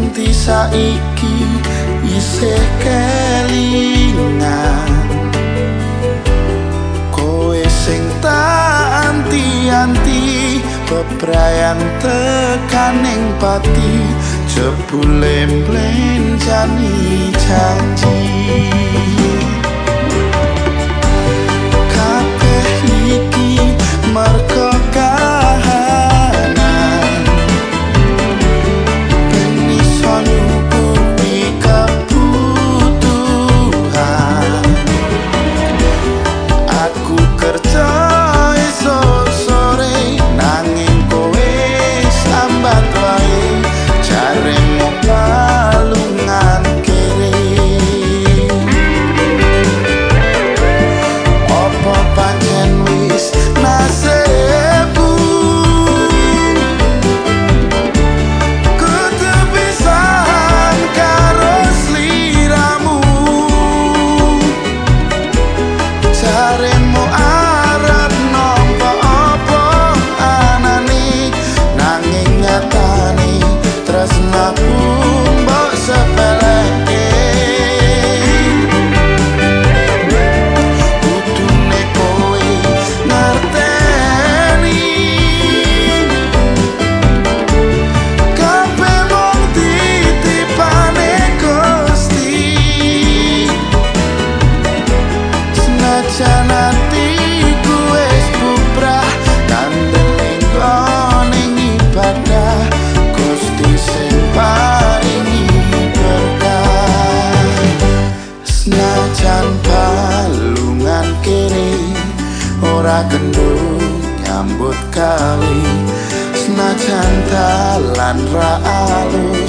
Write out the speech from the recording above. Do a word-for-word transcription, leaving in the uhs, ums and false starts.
nganti saiki isih kelingan. Kowe sing tak anti-anti bebrayan tekaning pati, jebule mblenjani janji. Kabeh iki merga kahanan, ben iso nyukupi kebutuhan. Aku kerja esok sore nanging kowe sambat wae, jaremu balungan kere. Opo pancen wis nasibku kudu pisan karo sliramu, jaremu arep nampa apa anane, nanging nyatane tresnaku mbok sepeleke. Kudune kowe ngerteni kabeh mung titipane Gusti. Senajan atiku wis bubrah kandeling ning ibadah, Gusti sing paringi berkah. Senajan balungan kene ora kendho nyambut gawe, senajan dalan ra alus